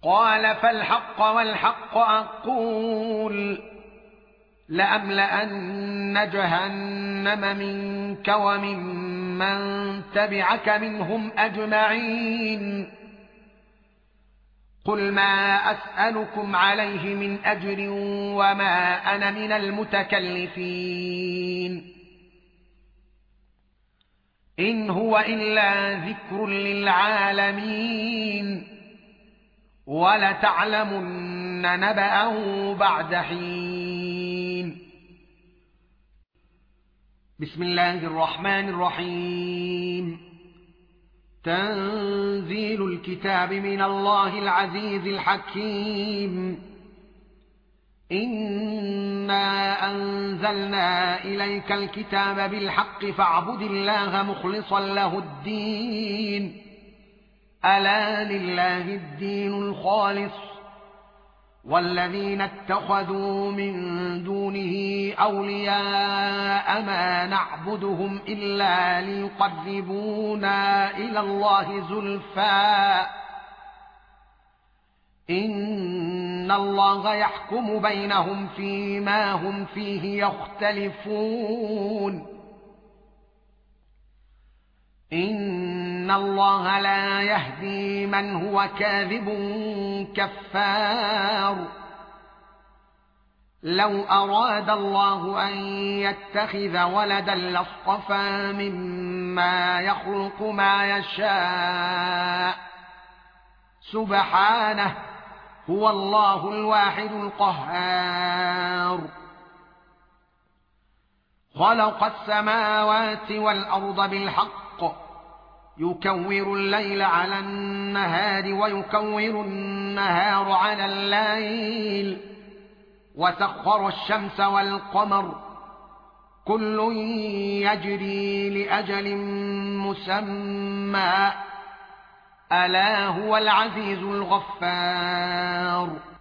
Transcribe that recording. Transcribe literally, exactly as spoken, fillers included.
قال فالحق والحق أقول لأملأن جهنم منك وممن تبعك منهم أجمعين قل ما أسألكم عليه من أجر وما أنا من المتكلفين إن هو إلا ذكر للعالمين ولتعلمن نبأه بعد حين بسم الله الرحمن الرحيم تنزيل الكتاب من الله العزيز الحكيم إنا أنزلنا إليك الكتاب بالحق فاعبد الله مخلصا له الدين ألا لله الدين الخالص والذين اتخذوا من دونه أولياء ما نعبدهم إلا ليقربونا إلى الله زلفى إن الله يحكم بينهم فيما هم فيه يختلفون إن الله لا يهدي من هو كاذب كفار لو أراد الله أن يتخذ ولدا لاصطفى مما يخلق ما يشاء سبحانه هو الله الواحد القهار خلق السماوات والأرض بالحق يكور الليل على النهار ويكور النهار على الليل وسخر الشمس والقمر كل يجري لأجل مسمى ألا هو العزيز الغفار